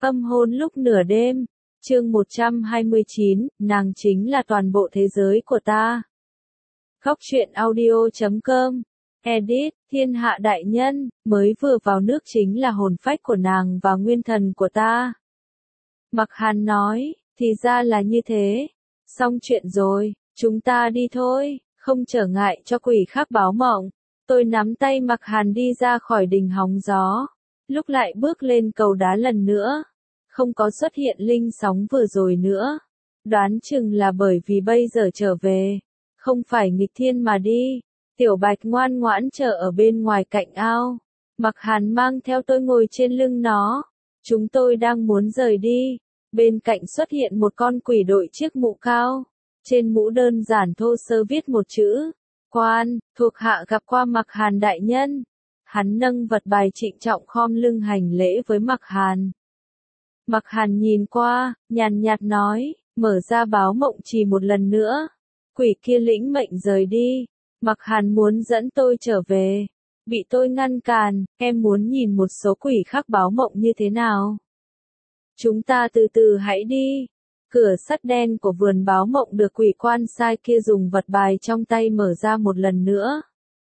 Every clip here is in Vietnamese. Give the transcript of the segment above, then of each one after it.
Âm hôn lúc nửa đêm, chương 129, nàng chính là toàn bộ thế giới của ta. Khóc chuyện audio.com, edit, thiên hạ đại nhân, mới vừa vào nước chính là hồn phách của nàng và nguyên thần của ta. Mặc Hàn nói, thì ra là như thế. Xong chuyện rồi, chúng ta đi thôi, không trở ngại cho quỷ khác báo mộng. Tôi nắm tay Mặc Hàn đi ra khỏi đình hóng gió. Lúc lại bước lên cầu đá lần nữa, không có xuất hiện linh sóng vừa rồi nữa. Đoán chừng là bởi vì bây giờ trở về, không phải nghịch thiên mà đi. Tiểu Bạch ngoan ngoãn chờ ở bên ngoài cạnh ao. Mặc Hàn mang theo tôi ngồi trên lưng nó. Chúng tôi đang muốn rời đi. Bên cạnh xuất hiện một con quỷ đội chiếc mũ cao. Trên mũ đơn giản thô sơ viết một chữ: Quan, thuộc hạ gặp qua Mặc Hàn đại nhân. Hắn nâng vật bài trịnh trọng khom lưng hành lễ với Mặc Hàn. Mặc Hàn nhìn qua, nhàn nhạt nói, mở ra báo mộng trì một lần nữa. Quỷ kia lĩnh mệnh rời đi. Mặc Hàn muốn dẫn tôi trở về. Bị tôi ngăn cản, em muốn nhìn một số quỷ khác báo mộng như thế nào. Chúng ta từ từ hãy đi. Cửa sắt đen của vườn báo mộng được quỷ quan sai kia dùng vật bài trong tay mở ra một lần nữa.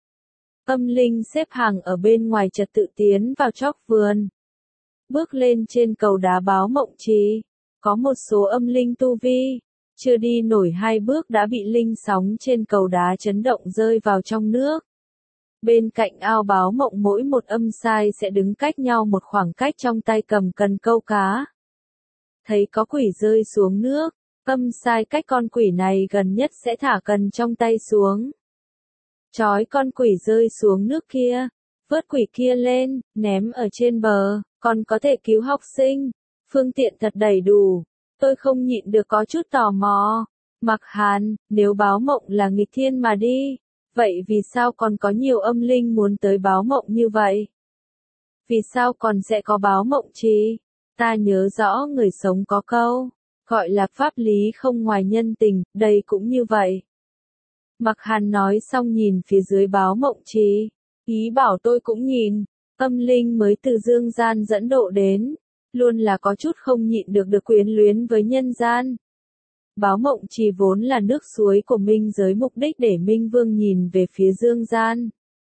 Âm linh xếp hàng ở bên ngoài trật tự tiến vào chóp vườn. Bước lên trên cầu đá báo mộng trì, có một số âm linh tu vi, chưa đi nổi 2 bước đã bị linh sóng trên cầu đá chấn động rơi vào trong nước. Bên cạnh ao báo mộng mỗi một âm sai sẽ đứng cách nhau một khoảng cách trong tay cầm cần câu cá. Thấy có quỷ rơi xuống nước, âm sai cách con quỷ này gần nhất sẽ thả cần trong tay xuống. Chói con quỷ rơi xuống nước kia, vớt quỷ kia lên, ném ở trên bờ, còn có thể cứu học sinh. Phương tiện thật đầy đủ. Tôi không nhịn được có chút tò mò. Mặc Hàn, nếu báo mộng là nghịch thiên mà đi, vậy vì sao còn có nhiều âm linh muốn tới báo mộng như vậy? Vì sao còn sẽ có báo mộng trì? Ta nhớ rõ người sống có câu, gọi là pháp lý không ngoài nhân tình, đây cũng như vậy. Mặc Hàn nói xong nhìn phía dưới báo mộng trì, ý bảo tôi cũng nhìn. Âm linh mới từ dương gian dẫn độ đến, luôn là có chút không nhịn được quyến luyến với nhân gian. Báo mộng trì vốn là nước suối của Minh giới, mục đích để Minh Vương nhìn về phía dương gian.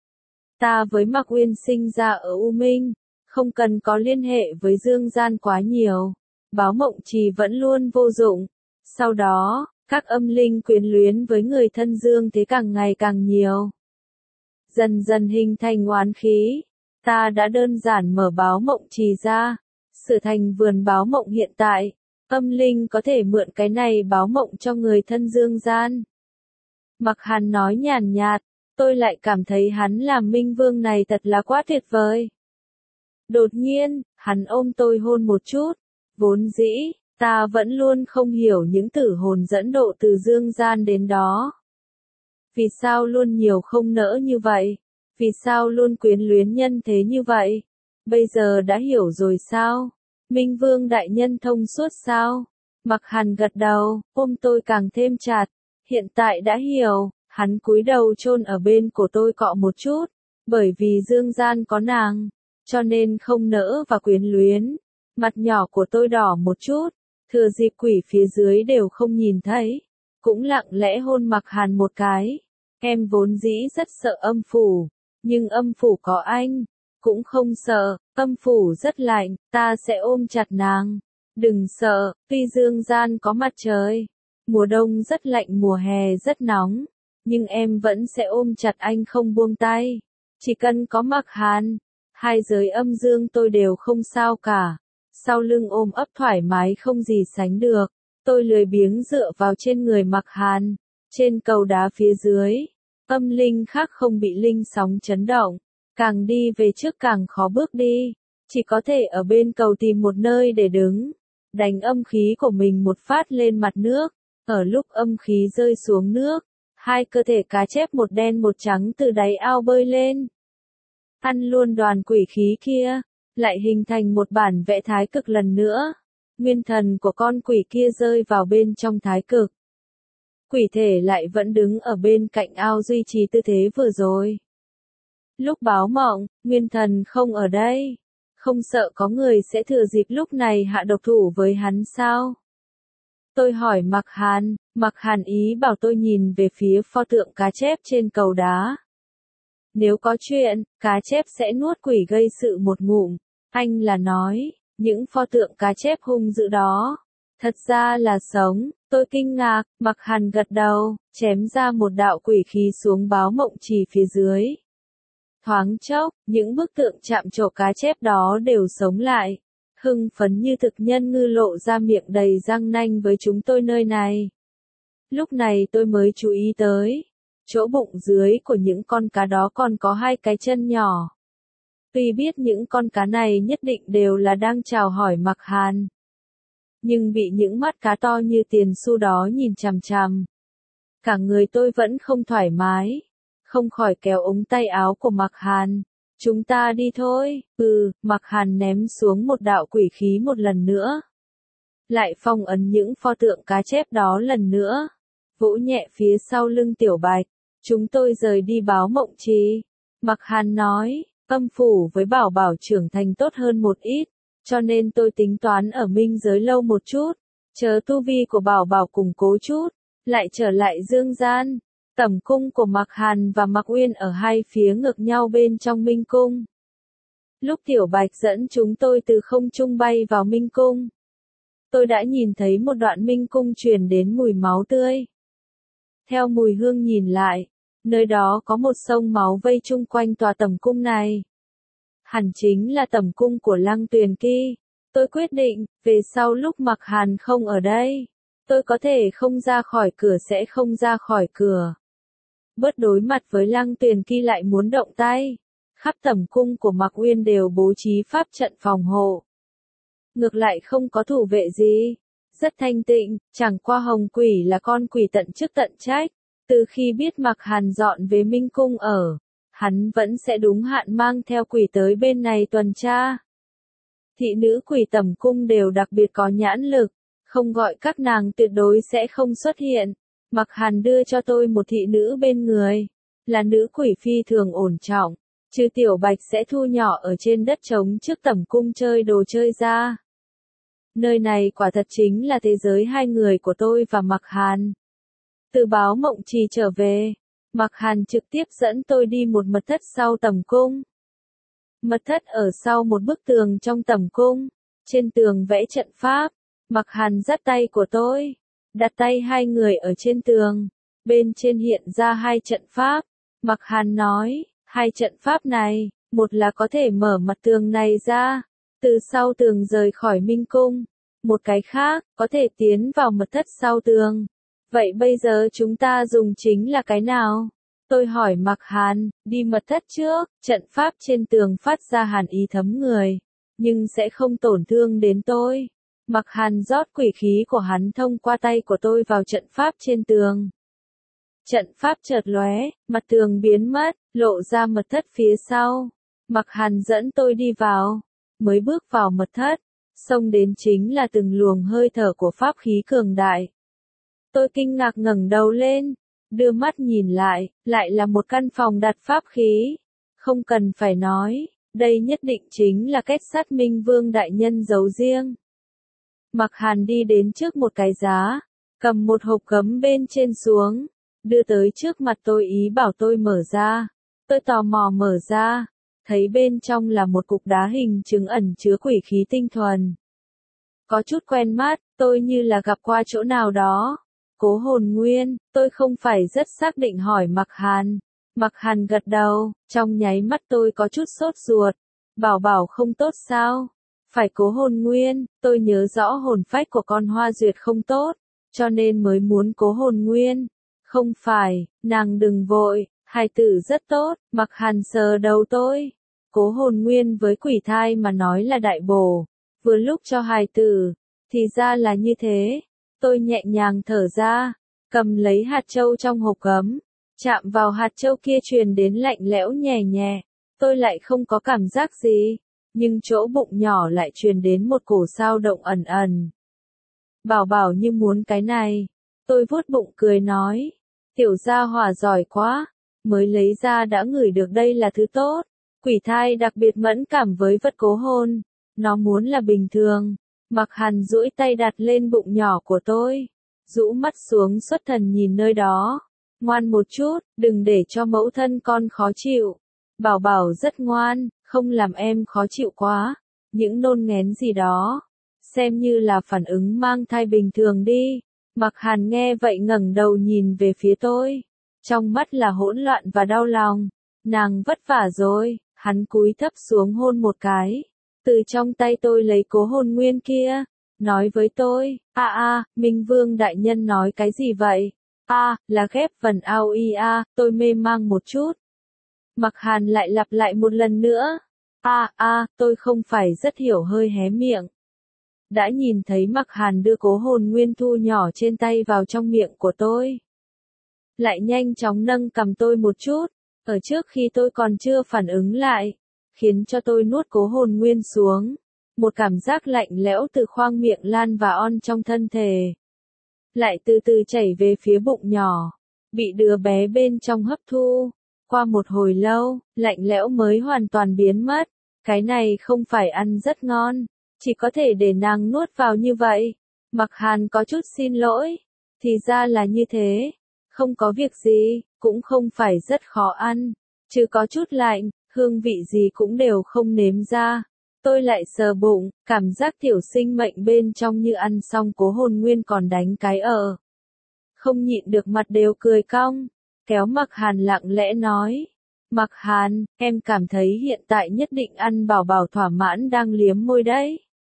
Ta với Mạc Uyên sinh ra ở U Minh, không cần có liên hệ với dương gian quá nhiều. Báo mộng trì vẫn luôn vô dụng. Sau đó, các âm linh quyến luyến với người thân dương thế càng ngày càng nhiều. Dần dần hình thành oán khí. Ta đã đơn giản mở báo mộng trì ra, sửa thành vườn báo mộng hiện tại. Âm linh có thể mượn cái này báo mộng cho người thân dương gian. Mặc Hàn nói nhàn nhạt, tôi lại cảm thấy hắn làm Minh Vương này thật là quá tuyệt vời. Đột nhiên, hắn ôm tôi hôn một chút. Vốn dĩ, ta vẫn luôn không hiểu những tử hồn dẫn độ từ dương gian đến đó. Vì sao luôn nhiều không nỡ như vậy? Vì sao luôn quyến luyến nhân thế như vậy? Bây giờ đã hiểu rồi sao? Minh Vương đại nhân thông suốt sao? Mặc Hàn gật đầu, ôm tôi càng thêm chặt. Hiện tại đã hiểu. Hắn cúi đầu chôn ở bên cổ tôi cọ một chút. Bởi vì dương gian có nàng, cho nên không nỡ và quyến luyến. Mặt nhỏ của tôi đỏ một chút. Thừa dịp quỷ phía dưới đều không nhìn thấy, cũng lặng lẽ hôn Mặc Hàn một cái. Em vốn dĩ rất sợ âm phủ, nhưng âm phủ có anh, cũng không sợ. Âm phủ rất lạnh, ta sẽ ôm chặt nàng. Đừng sợ, tuy dương gian có mặt trời, mùa đông rất lạnh, mùa hè rất nóng, nhưng em vẫn sẽ ôm chặt anh không buông tay. Chỉ cần có Mặc Hàn, hai giới âm dương tôi đều không sao cả. Sau lưng ôm ấp thoải mái không gì sánh được. Tôi lười biếng dựa vào trên người Mặc Hàn. Trên cầu đá phía dưới, âm linh khác không bị linh sóng chấn động. Càng đi về trước càng khó bước đi. Chỉ có thể ở bên cầu tìm một nơi để đứng. Đánh âm khí của mình một phát lên mặt nước. Ở lúc âm khí rơi xuống nước, hai cơ thể cá chép một đen một trắng từ đáy ao bơi lên. Ăn luôn đoàn quỷ khí kia. Lại hình thành một bản vẽ thái cực lần nữa. Nguyên thần của con quỷ kia rơi vào bên trong thái cực. Quỷ thể lại vẫn đứng ở bên cạnh ao duy trì tư thế vừa rồi. Lúc báo mộng, nguyên thần không ở đây. không sợ có người sẽ thừa dịp lúc này hạ độc thủ với hắn sao? Tôi hỏi Mặc Hàn ý bảo tôi nhìn về phía pho tượng cá chép trên cầu đá. Nếu có chuyện, cá chép sẽ nuốt quỷ gây sự một ngụm. Anh là nói, những pho tượng cá chép hung dữ đó, thật ra là sống. Tôi kinh ngạc, Mặc Hàn gật đầu, chém ra một đạo quỷ khí xuống báo mộng trì phía dưới. Thoáng chốc, những bức tượng chạm trổ cá chép đó đều sống lại. Hưng phấn như thực nhân ngư lộ ra miệng đầy răng nanh với chúng tôi nơi này. Lúc này tôi mới chú ý tới, chỗ bụng dưới của những con cá đó còn có hai cái chân nhỏ. Tuy biết những con cá này nhất định đều là đang chào hỏi Mặc Hàn, nhưng bị những mắt cá to như tiền xu đó nhìn chằm chằm. Cả người tôi vẫn không thoải mái, không khỏi kéo ống tay áo của Mặc Hàn. Chúng ta đi thôi. Mặc Hàn ném xuống một đạo quỷ khí một lần nữa. Lại phong ấn những pho tượng cá chép đó lần nữa. Vỗ nhẹ phía sau lưng Tiểu Bạch. Chúng tôi rời đi báo mộng trì. Mặc Hàn nói, âm phủ với Bảo Bảo trưởng thành tốt hơn một ít, cho nên tôi tính toán ở minh giới lâu một chút, chờ tu vi của Bảo Bảo củng cố chút, lại trở lại dương gian. Tẩm cung của Mặc Hàn và Mặc Uyên ở hai phía ngược nhau bên trong Minh Cung. Lúc Tiểu Bạch dẫn chúng tôi từ không trung bay vào Minh Cung, tôi đã nhìn thấy một đoạn Minh Cung truyền đến mùi máu tươi. Theo mùi hương nhìn lại, nơi đó có một sông máu vây chung quanh tòa tẩm cung này. Hẳn chính là tẩm cung của Lăng Tuyền Kỳ. Tôi quyết định, về sau lúc Mặc Hàn không ở đây, tôi có thể không ra khỏi cửa sẽ không ra khỏi cửa. Bớt đối mặt với Lăng Tuyền Kỳ lại muốn động tay. Khắp tẩm cung của Mặc Uyên đều bố trí pháp trận phòng hộ. Ngược lại không có thủ vệ gì. Rất thanh tịnh, chẳng qua Hồng Quỷ là con quỷ tận chức tận trách. Từ khi biết Mặc Hàn dọn về Minh Cung ở, hắn vẫn sẽ đúng hạn mang theo quỷ tới bên này tuần tra. Thị nữ quỷ tẩm cung đều đặc biệt có nhãn lực, không gọi các nàng tuyệt đối sẽ không xuất hiện. Mặc Hàn đưa cho tôi một thị nữ bên người, là nữ quỷ phi thường ổn trọng, trừ Tiểu Bạch sẽ thu nhỏ ở trên đất trống trước tẩm cung chơi đồ chơi ra. Nơi này quả thật chính là thế giới hai người của tôi và Mặc Hàn. Từ báo mộng trì trở về, Mặc Hàn trực tiếp dẫn tôi đi một mật thất sau tẩm cung. Mật thất ở sau một bức tường trong tẩm cung, trên tường vẽ trận pháp. Mặc Hàn dắt tay của tôi, đặt tay hai người ở trên tường, bên trên hiện ra hai trận pháp. Mặc Hàn nói, hai trận pháp này, một là có thể mở mặt tường này ra, từ sau tường rời khỏi Minh Cung, một cái khác, có thể tiến vào mật thất sau tường. Vậy bây giờ chúng ta dùng chính là cái nào? Tôi hỏi Mặc Hàn, đi mật thất trước, trận pháp trên tường phát ra hàn ý thấm người, nhưng sẽ không tổn thương đến tôi. Mặc Hàn rót quỷ khí của hắn thông qua tay của tôi vào trận pháp trên tường. Trận pháp chợt lóe, mặt tường biến mất, lộ ra mật thất phía sau. Mặc Hàn dẫn tôi đi vào, mới bước vào mật thất, xông đến chính là từng luồng hơi thở của pháp khí cường đại. Tôi kinh ngạc ngẩng đầu lên, đưa mắt nhìn lại là một căn phòng đặt pháp khí. Không cần phải nói, đây nhất định chính là kết sắt Minh Vương đại nhân giấu riêng. Mặc Hàn đi đến trước một cái giá, cầm một hộp gấm bên trên xuống, đưa tới trước mặt tôi ý bảo tôi mở ra. Tôi tò mò mở ra, thấy bên trong là một cục đá hình trứng ẩn chứa quỷ khí tinh thuần. Có chút quen mắt, tôi như là gặp qua chỗ nào đó. Cố Hồn Nguyên, tôi không phải rất xác định hỏi Mặc Hàn. Mặc Hàn gật đầu, trong nháy mắt tôi có chút sốt ruột. Bảo Bảo không tốt sao? Phải Cố Hồn Nguyên, tôi nhớ rõ hồn phách của con Hoa Duyệt không tốt, cho nên mới muốn Cố Hồn Nguyên. Không phải, nàng đừng vội, hài tử rất tốt. Mặc Hàn sờ đầu tôi. Cố Hồn Nguyên với quỷ thai mà nói là đại bổ, vừa lúc cho hài tử, thì ra là như thế. Tôi nhẹ nhàng thở ra, cầm lấy hạt châu trong hộp gấm, chạm vào hạt châu kia truyền đến lạnh lẽo nhẹ nhẹ. Tôi lại không có cảm giác gì, nhưng chỗ bụng nhỏ lại truyền đến một cổ dao động ẩn ẩn. Bảo Bảo như muốn cái này. Tôi vuốt bụng cười nói, tiểu gia hỏa giỏi quá, mới lấy ra đã ngửi được đây là thứ tốt. Quỷ thai đặc biệt mẫn cảm với vật cố hôn. Nó muốn là bình thường. Mặc Hàn duỗi tay đặt lên bụng nhỏ của tôi. Rũ mắt xuống xuất thần nhìn nơi đó. Ngoan một chút, đừng để cho mẫu thân con khó chịu. Bảo bảo rất ngoan, không làm em khó chịu quá. Những nôn nghén gì đó. Xem như là phản ứng mang thai bình thường đi. Mặc Hàn nghe vậy ngẩng đầu nhìn về phía tôi. Trong mắt là hỗn loạn và đau lòng. Nàng vất vả rồi, hắn cúi thấp xuống hôn một cái. Từ trong tay tôi lấy cố hồn nguyên kia. Nói với tôi, Minh Vương đại nhân nói cái gì vậy? Là ghép vần ao tôi mê mang một chút. Mặc Hàn lại lặp lại một lần nữa. Tôi không phải rất hiểu hơi hé miệng. Đã nhìn thấy Mặc Hàn đưa cố hồn nguyên thu nhỏ trên tay vào trong miệng của tôi. Lại nhanh chóng nâng cầm tôi một chút, ở trước khi tôi còn chưa phản ứng lại, khiến cho tôi nuốt cố hồn nguyên xuống. Một cảm giác lạnh lẽo từ khoang miệng lan và on trong thân thể. Lại từ từ chảy về phía bụng nhỏ, bị đứa bé bên trong hấp thu. Qua một hồi lâu, lạnh lẽo mới hoàn toàn biến mất. Cái này không phải ăn rất ngon, chỉ có thể để nàng nuốt vào như vậy. Mặc Hàn có chút xin lỗi. Thì ra là như thế. Không có việc gì, cũng không phải rất khó ăn. Chứ có chút lạnh, hương vị gì cũng đều không nếm ra. Tôi lại sờ bụng, cảm giác tiểu sinh mệnh bên trong như ăn xong cố hồn nguyên còn đánh cái ở. Không nhịn được mặt đều cười cong. Kéo Mặc Hàn lặng lẽ nói. Mặc Hàn, em cảm thấy hiện tại nhất định ăn bảo bảo thỏa mãn đang liếm môi đấy.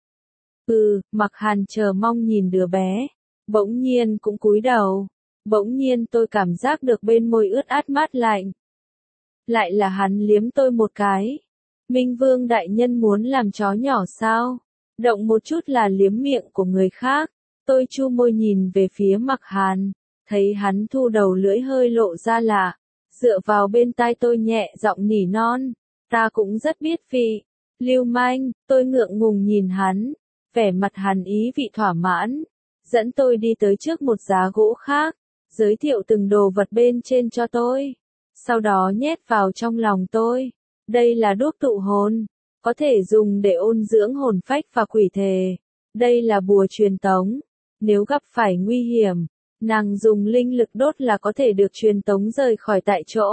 Mặc Hàn chờ mong nhìn đứa bé. Bỗng nhiên cũng cúi đầu. Bỗng nhiên tôi cảm giác được bên môi ướt át mát lạnh. Lại là hắn liếm tôi một cái. Minh Vương đại nhân muốn làm chó nhỏ sao? Động một chút là liếm miệng của người khác. Tôi chu môi nhìn về phía Mặc Hàn. Thấy hắn thu đầu lưỡi hơi lộ ra lạ. Dựa vào bên tai tôi nhẹ giọng nỉ non. Ta cũng rất biết vị. Lưu manh, tôi ngượng ngùng nhìn hắn. Vẻ mặt hắn ý vị thỏa mãn. Dẫn tôi đi tới trước một giá gỗ khác. Giới thiệu từng đồ vật bên trên cho tôi. Sau đó nhét vào trong lòng tôi. Đây là đuốc tụ hồn. Có thể dùng để ôn dưỡng hồn phách và quỷ thể. Đây là bùa truyền tống. Nếu gặp phải nguy hiểm, nàng dùng linh lực đốt là có thể được truyền tống rời khỏi tại chỗ.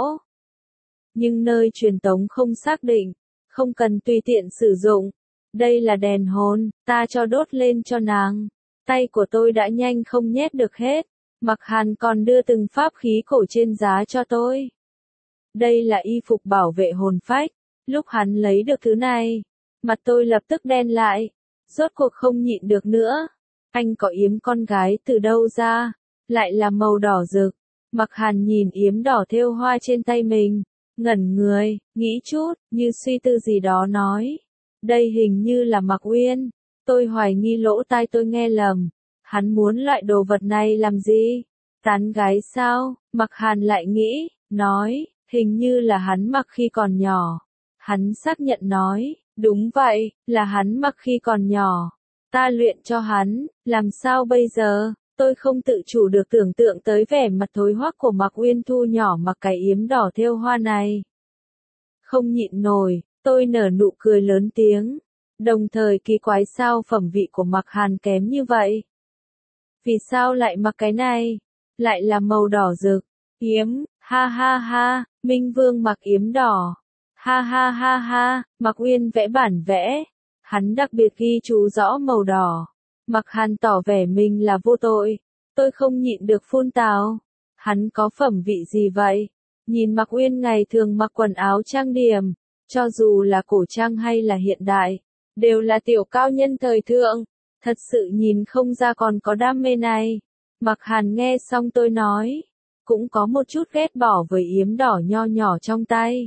Nhưng nơi truyền tống không xác định, không cần tùy tiện sử dụng. Đây là đèn hồn, ta cho đốt lên cho nàng. Tay của tôi đã nhanh không nhét được hết. Mặc Hàn còn đưa từng pháp khí cổ trên giá cho tôi. Đây là y phục bảo vệ hồn phách. Lúc hắn lấy được thứ này, mặt tôi lập tức đen lại. Rốt cuộc không nhịn được nữa. Anh có yếm con gái từ đâu ra? Lại là màu đỏ rực. Mặc Hàn nhìn yếm đỏ thêu hoa trên tay mình. Ngẩn người, nghĩ chút, như suy tư gì đó nói. Đây hình như là Mặc Uyên. Tôi hoài nghi lỗ tai tôi nghe lầm. Hắn muốn loại đồ vật này làm gì? Tán gái sao? Mặc Hàn lại nghĩ, nói, hình như là hắn mặc khi còn nhỏ. Hắn xác nhận nói, đúng vậy, là hắn mặc khi còn nhỏ. Ta luyện cho hắn, làm sao bây giờ? Tôi không tự chủ được tưởng tượng tới vẻ mặt thối hoắc của Mặc Uyên thu nhỏ mặc cái yếm đỏ thêu hoa này. Không nhịn nổi, tôi nở nụ cười lớn tiếng. Đồng thời kỳ quái sao phẩm vị của Mặc Hàn kém như vậy? Vì sao lại mặc cái này? Lại là màu đỏ rực. Yếm, ha ha ha, Minh Vương mặc yếm đỏ. Ha ha ha ha, Mặc Uyên vẽ bản vẽ. Hắn đặc biệt ghi chú rõ màu đỏ. Mặc Hàn tỏ vẻ mình là vô tội. Tôi không nhịn được phun tào. Hắn có phẩm vị gì vậy? Nhìn Mặc Uyên ngày thường mặc quần áo trang điểm, cho dù là cổ trang hay là hiện đại, đều là tiểu cao nhân thời thượng. Thật sự nhìn không ra còn có đam mê này. Mặc Hàn nghe xong tôi nói, cũng có một chút ghét bỏ với yếm đỏ nho nhỏ trong tay.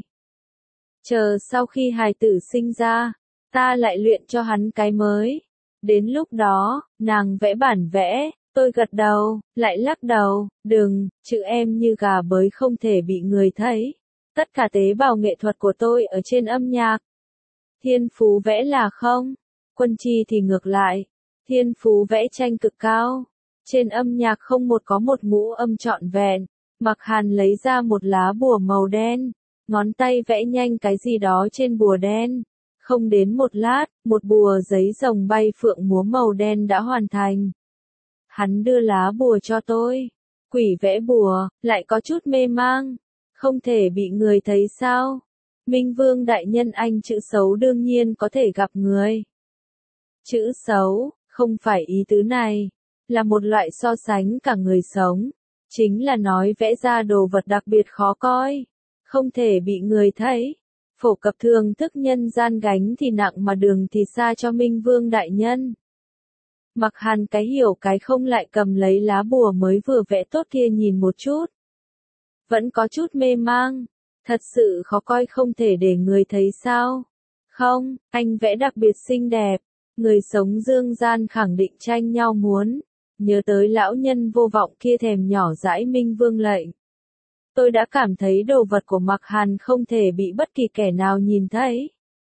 Chờ sau khi hài tử sinh ra, ta lại luyện cho hắn cái mới. Đến lúc đó, nàng vẽ bản vẽ, tôi gật đầu, lại lắc đầu, đừng, chữ em như gà bới không thể bị người thấy. Tất cả tế bào nghệ thuật của tôi ở trên âm nhạc. Thiên phú vẽ là không, Quân Chi thì ngược lại. Thiên phú vẽ tranh cực cao. Trên âm nhạc không có một ngũ âm trọn vẹn. Mặc Hàn lấy ra một lá bùa màu đen. ngón tay vẽ nhanh cái gì đó trên bùa đen. Không đến một lát, một bùa giấy rồng bay phượng múa màu đen đã hoàn thành. Hắn đưa lá bùa cho tôi. Quỷ vẽ bùa, lại có chút mê mang. Không thể bị người thấy sao? Minh Vương đại nhân, anh chữ xấu đương nhiên có thể gặp người. Chữ xấu, không phải ý tứ này. Là một loại so sánh cả người sống. Chính là nói vẽ ra đồ vật đặc biệt khó coi. Không thể bị người thấy. Phổ cập thường thức nhân gian, gánh thì nặng mà đường thì xa cho Minh Vương đại nhân. Mặc Hàn cái hiểu cái không lại cầm lấy lá bùa mới vừa vẽ tốt kia nhìn một chút. Vẫn có chút mê mang. Thật sự khó coi, không thể để người thấy sao? Không, anh vẽ đặc biệt xinh đẹp. Người sống dương gian khẳng định tranh nhau muốn. Nhớ tới lão nhân vô vọng kia thèm nhỏ dãi Minh Vương lệnh. Tôi đã cảm thấy đồ vật của Mặc Hàn không thể bị bất kỳ kẻ nào nhìn thấy.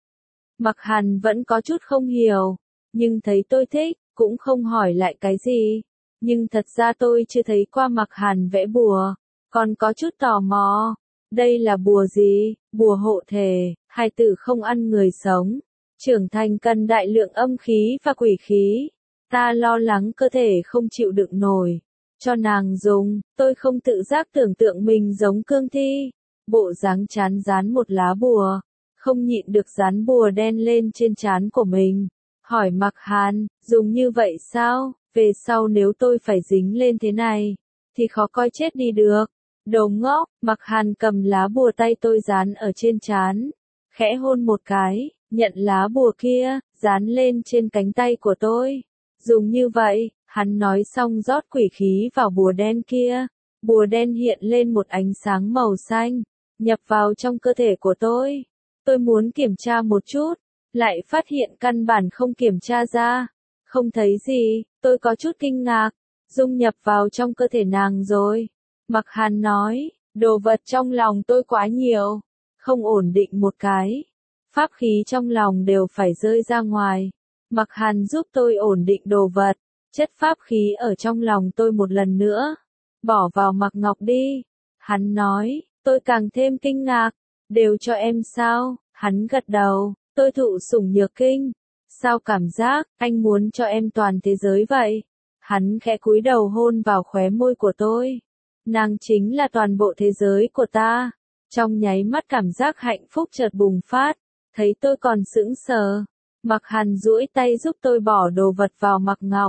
Mặc Hàn vẫn có chút không hiểu, nhưng thấy tôi thích, cũng không hỏi lại cái gì. Nhưng thật ra tôi chưa thấy qua Mặc Hàn vẽ bùa, còn có chút tò mò. Đây là bùa gì? Bùa hộ thể, hài tử không ăn người sống. Trưởng thành cần đại lượng âm khí và quỷ khí. Ta lo lắng cơ thể không chịu đựng nổi. Cho nàng dùng, tôi không tự giác tưởng tượng mình giống cương thi. Bộ dáng chán dán một lá bùa. Không nhịn được dán bùa đen lên trên trán của mình. Hỏi Mặc Hàn, dùng như vậy sao? Về sau nếu tôi phải dính lên thế này, thì khó coi chết đi được. Đồ ngốc, Mặc Hàn cầm lá bùa tay tôi dán ở trên trán. Khẽ hôn một cái, nhận lá bùa kia, dán lên trên cánh tay của tôi. Dùng như vậy, hắn nói xong rót quỷ khí vào bùa đen kia. Bùa đen hiện lên một ánh sáng màu xanh, nhập vào trong cơ thể của tôi. Tôi muốn kiểm tra một chút, lại phát hiện căn bản không kiểm tra ra. Không thấy gì, tôi có chút kinh ngạc. Dung nhập vào trong cơ thể nàng rồi. Mặc Hàn nói, đồ vật trong lòng tôi quá nhiều. Không ổn định một cái. Pháp khí trong lòng đều phải rơi ra ngoài. Mặc Hàn giúp tôi ổn định đồ vật. Chất pháp khí ở trong lòng tôi một lần nữa. Bỏ vào Mặc Ngọc đi. Hắn nói, tôi càng thêm kinh ngạc. Đều cho em sao? Hắn gật đầu, tôi thụ sủng nhược kinh. Sao cảm giác, anh muốn cho em toàn thế giới vậy? Hắn khẽ cúi đầu hôn vào khóe môi của tôi. Nàng chính là toàn bộ thế giới của ta. Trong nháy mắt cảm giác hạnh phúc chợt bùng phát. Thấy tôi còn sững sờ. Mặc Hàn duỗi tay giúp tôi bỏ đồ vật vào Mặc Ngọc.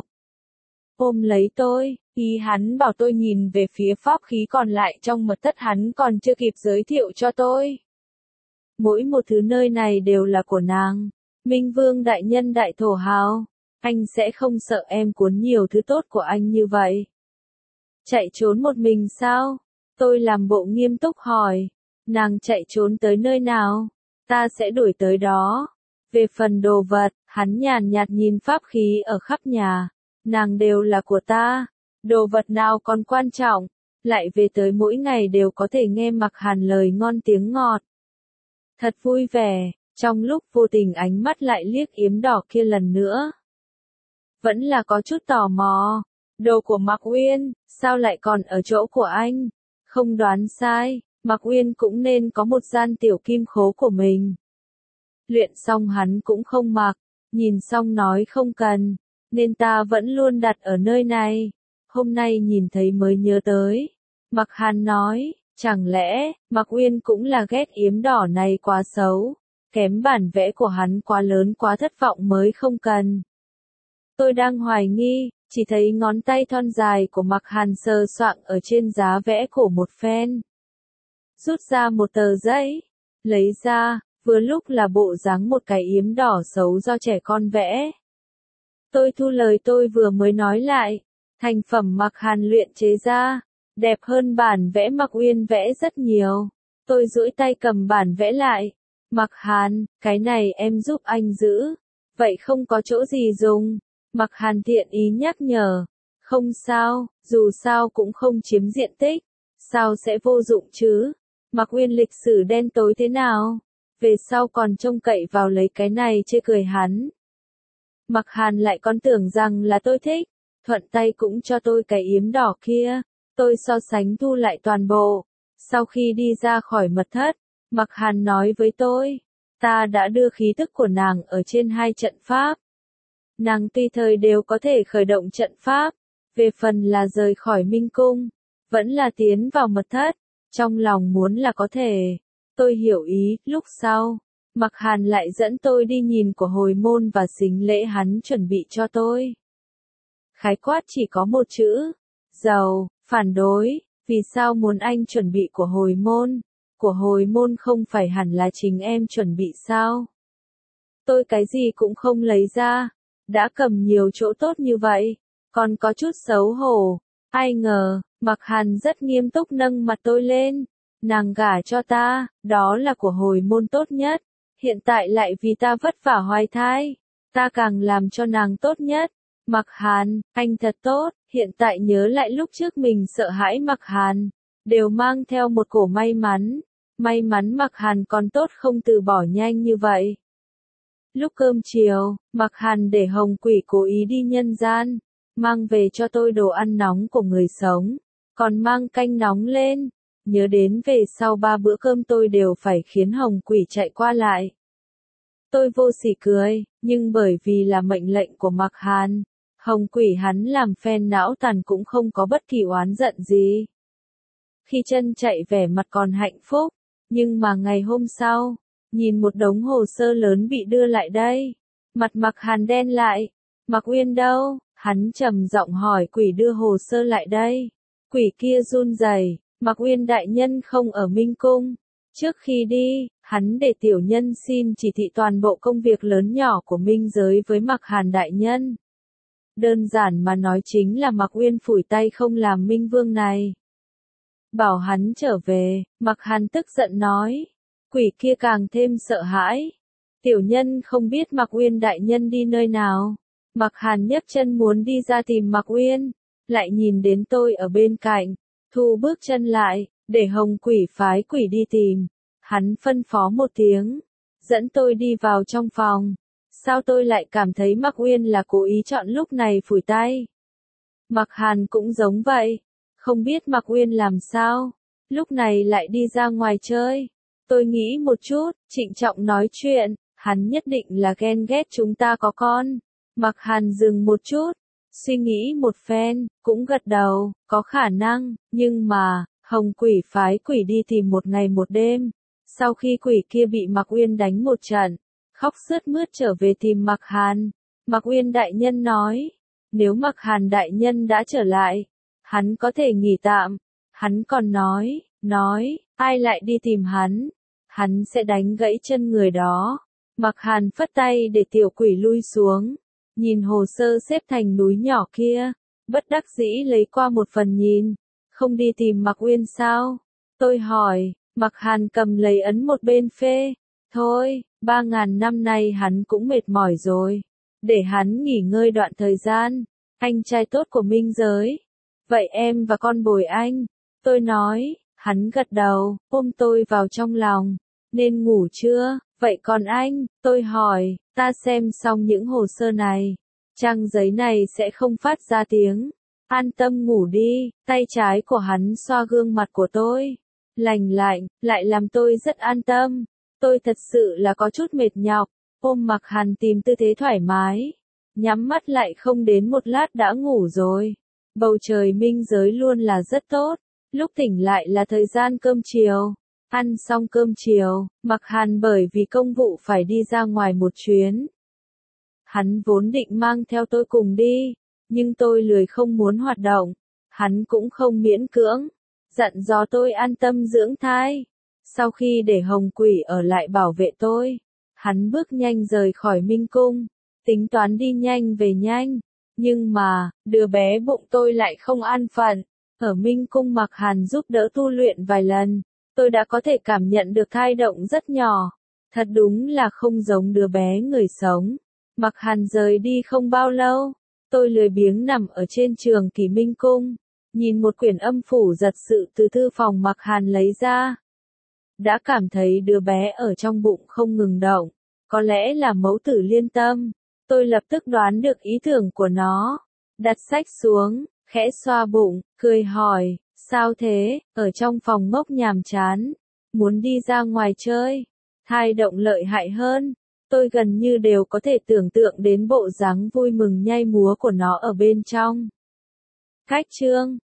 Ôm lấy tôi, ý hắn bảo tôi nhìn về phía pháp khí còn lại trong mật thất hắn còn chưa kịp giới thiệu cho tôi. Mỗi một thứ nơi này đều là của nàng. Minh Vương đại nhân đại thổ hào. Anh sẽ không sợ em cuốn nhiều thứ tốt của anh như vậy. Chạy trốn một mình sao? Tôi làm bộ nghiêm túc hỏi. Nàng chạy trốn tới nơi nào? Ta sẽ đuổi tới đó. Về phần đồ vật, hắn nhàn nhạt nhìn pháp khí ở khắp nhà. Nàng đều là của ta. Đồ vật nào còn quan trọng. Lại về tới mỗi ngày đều có thể nghe Mặc Hàn lời ngon tiếng ngọt. Thật vui vẻ, trong lúc vô tình ánh mắt lại liếc yếm đỏ kia lần nữa. Vẫn là có chút tò mò. Đồ của Mạc Uyên, sao lại còn ở chỗ của anh? Không đoán sai, Mạc Uyên cũng nên có một gian tiểu kim khố của mình. Luyện xong hắn cũng không mặc, nhìn xong nói không cần, nên ta vẫn luôn đặt ở nơi này. Hôm nay nhìn thấy mới nhớ tới. Mạc Hàn nói, chẳng lẽ, Mạc Uyên cũng là ghét yếm đỏ này quá xấu, kém bản vẽ của hắn quá lớn quá thất vọng mới không cần. Tôi đang hoài nghi, chỉ thấy ngón tay thon dài của Mạc Hàn sờ soạng ở trên giá vẽ cổ một phen. Rút ra một tờ giấy, lấy ra, vừa lúc là bộ dáng một cái yếm đỏ xấu do trẻ con vẽ. Tôi thu lời tôi vừa mới nói lại, thành phẩm Mạc Hàn luyện chế ra, đẹp hơn bản vẽ Mạc Uyên vẽ rất nhiều. Tôi duỗi tay cầm bản vẽ lại. Mạc Hàn, cái này em giúp anh giữ. Vậy không có chỗ gì dùng. Mạc Hàn thiện ý nhắc nhở. Không sao, dù sao cũng không chiếm diện tích. Sao sẽ vô dụng chứ? Mạc Uyên lịch sử đen tối thế nào? Về sau còn trông cậy vào lấy cái này chê cười hắn. Mạc Hàn lại còn tưởng rằng là tôi thích. Thuận tay cũng cho tôi cái yếm đỏ kia. Tôi so sánh thu lại toàn bộ. Sau khi đi ra khỏi mật thất, Mặc Hàn nói với tôi. Ta đã đưa khí tức của nàng ở trên 2 trận pháp. Nàng tùy thời đều có thể khởi động trận pháp. Về phần là rời khỏi Minh Cung, vẫn là tiến vào mật thất, trong lòng muốn là có thể. Tôi hiểu ý, lúc sau, Mặc Hàn lại dẫn tôi đi nhìn của hồi môn và sính lễ hắn chuẩn bị cho tôi. Khái quát chỉ có một chữ, giàu, phản đối, vì sao muốn anh chuẩn bị của hồi môn? Của hồi môn không phải hẳn là chính em chuẩn bị sao? Tôi cái gì cũng không lấy ra, đã cầm nhiều chỗ tốt như vậy, còn có chút xấu hổ. Ai ngờ, Mặc Hàn rất nghiêm túc nâng mặt tôi lên. Nàng gả cho ta, đó là của hồi môn tốt nhất. Hiện tại lại vì ta vất vả hoài thai, ta càng làm cho nàng tốt nhất. Mặc Hàn, anh thật tốt. Hiện tại nhớ lại lúc trước mình sợ hãi Mặc Hàn, đều mang theo một cổ may mắn. May mắn Mặc Hàn còn tốt không từ bỏ nhanh như vậy. Lúc cơm chiều, Mặc Hàn để Hồng Quỷ cố ý đi nhân gian, mang về cho tôi đồ ăn nóng của người sống, còn mang canh nóng lên. Nhớ đến về sau 3 bữa cơm tôi đều phải khiến Hồng Quỷ chạy qua lại. Tôi vô sỉ cười, nhưng bởi vì là mệnh lệnh của Mặc Hàn, Hồng Quỷ hắn làm phen não tàn cũng không có bất kỳ oán giận gì. Khi chân chạy vẻ mặt còn hạnh phúc, nhưng mà ngày hôm sau, nhìn một đống hồ sơ lớn bị đưa lại đây, mặt Mặc Hàn đen lại. Mặc Uyên đâu? Hắn trầm giọng hỏi quỷ đưa hồ sơ lại đây. Quỷ kia run rẩy, Mặc Uyên đại nhân không ở Minh Cung. Trước khi đi, hắn để tiểu nhân xin chỉ thị toàn bộ công việc lớn nhỏ của Minh giới với Mặc Hàn đại nhân. Đơn giản mà nói chính là Mặc Uyên phủi tay không làm Minh Vương này. Bảo hắn trở về, Mặc Hàn tức giận nói. Quỷ kia càng thêm sợ hãi. Tiểu nhân không biết Mặc Uyên đại nhân đi nơi nào. Mặc Hàn nhấc chân muốn đi ra tìm Mặc Uyên, lại nhìn đến tôi ở bên cạnh, thu bước chân lại, để Hồng Quỷ phái quỷ đi tìm. Hắn phân phó một tiếng, dẫn tôi đi vào trong phòng. Sao tôi lại cảm thấy Mặc Uyên là cố ý chọn lúc này phủi tay? Mặc Hàn cũng giống vậy, không biết Mặc Uyên làm sao, lúc này lại đi ra ngoài chơi. Tôi nghĩ một chút, trịnh trọng nói chuyện, hắn nhất định là ghen ghét chúng ta có con. Mặc Hàn dừng một chút, suy nghĩ một phen, cũng gật đầu, có khả năng, nhưng mà, Hồng Quỷ phái quỷ đi tìm một ngày một đêm. Sau khi quỷ kia bị Mặc Uyên đánh một trận, khóc sướt mướt trở về tìm Mặc Hàn. Mặc Uyên đại nhân nói, nếu Mặc Hàn đại nhân đã trở lại, hắn có thể nghỉ tạm. Hắn còn nói, ai lại đi tìm hắn sẽ đánh gãy chân người đó. Mặc Hàn phất tay để tiểu quỷ lui xuống, nhìn hồ sơ xếp thành núi nhỏ kia, bất đắc dĩ lấy qua một phần nhìn, không đi tìm Mặc Uyên sao? Tôi hỏi, Mặc Hàn cầm lấy ấn một bên phê, thôi, 3.000 năm nay hắn cũng mệt mỏi rồi, để hắn nghỉ ngơi đoạn thời gian, anh trai tốt của Minh giới. Vậy em và con bồi anh, tôi nói, hắn gật đầu, ôm tôi vào trong lòng, nên ngủ chưa? Vậy còn anh, tôi hỏi, ta xem xong những hồ sơ này, trang giấy này sẽ không phát ra tiếng. An tâm ngủ đi. Tay trái của hắn xoa gương mặt của tôi, lành lạnh, lại làm tôi rất an tâm. Tôi thật sự là có chút mệt nhọc, ôm Mặc Hàn tìm tư thế thoải mái, nhắm mắt lại không đến một lát đã ngủ rồi. Bầu trời Minh giới luôn là rất tốt, lúc tỉnh lại là thời gian cơm chiều. Ăn xong cơm chiều, Mặc Hàn bởi vì công vụ phải đi ra ngoài một chuyến. Hắn vốn định mang theo tôi cùng đi, nhưng tôi lười không muốn hoạt động. Hắn cũng không miễn cưỡng, dặn dò tôi an tâm dưỡng thai. Sau khi để Hồng Quỷ ở lại bảo vệ tôi, hắn bước nhanh rời khỏi Minh Cung, tính toán đi nhanh về nhanh. Nhưng mà, đứa bé bụng tôi lại không an phận. Ở Minh Cung Mặc Hàn giúp đỡ tu luyện vài lần, tôi đã có thể cảm nhận được thai động rất nhỏ. Thật đúng là không giống đứa bé người sống. Mặc Hàn rời đi không bao lâu, tôi lười biếng nằm ở trên trường Kỳ Minh Cung, nhìn một quyển âm phủ giật sự từ thư phòng Mặc Hàn lấy ra. Đã cảm thấy đứa bé ở trong bụng không ngừng động, có lẽ là mẫu tử liên tâm. Tôi lập tức đoán được ý tưởng của nó, đặt sách xuống, khẽ xoa bụng, cười hỏi, sao thế? Ở trong phòng ngốc nhàm chán, muốn đi ra ngoài chơi. Thai động lợi hại hơn. Tôi gần như đều có thể tưởng tượng đến bộ dáng vui mừng nhai múa của nó ở bên trong. Khách trương,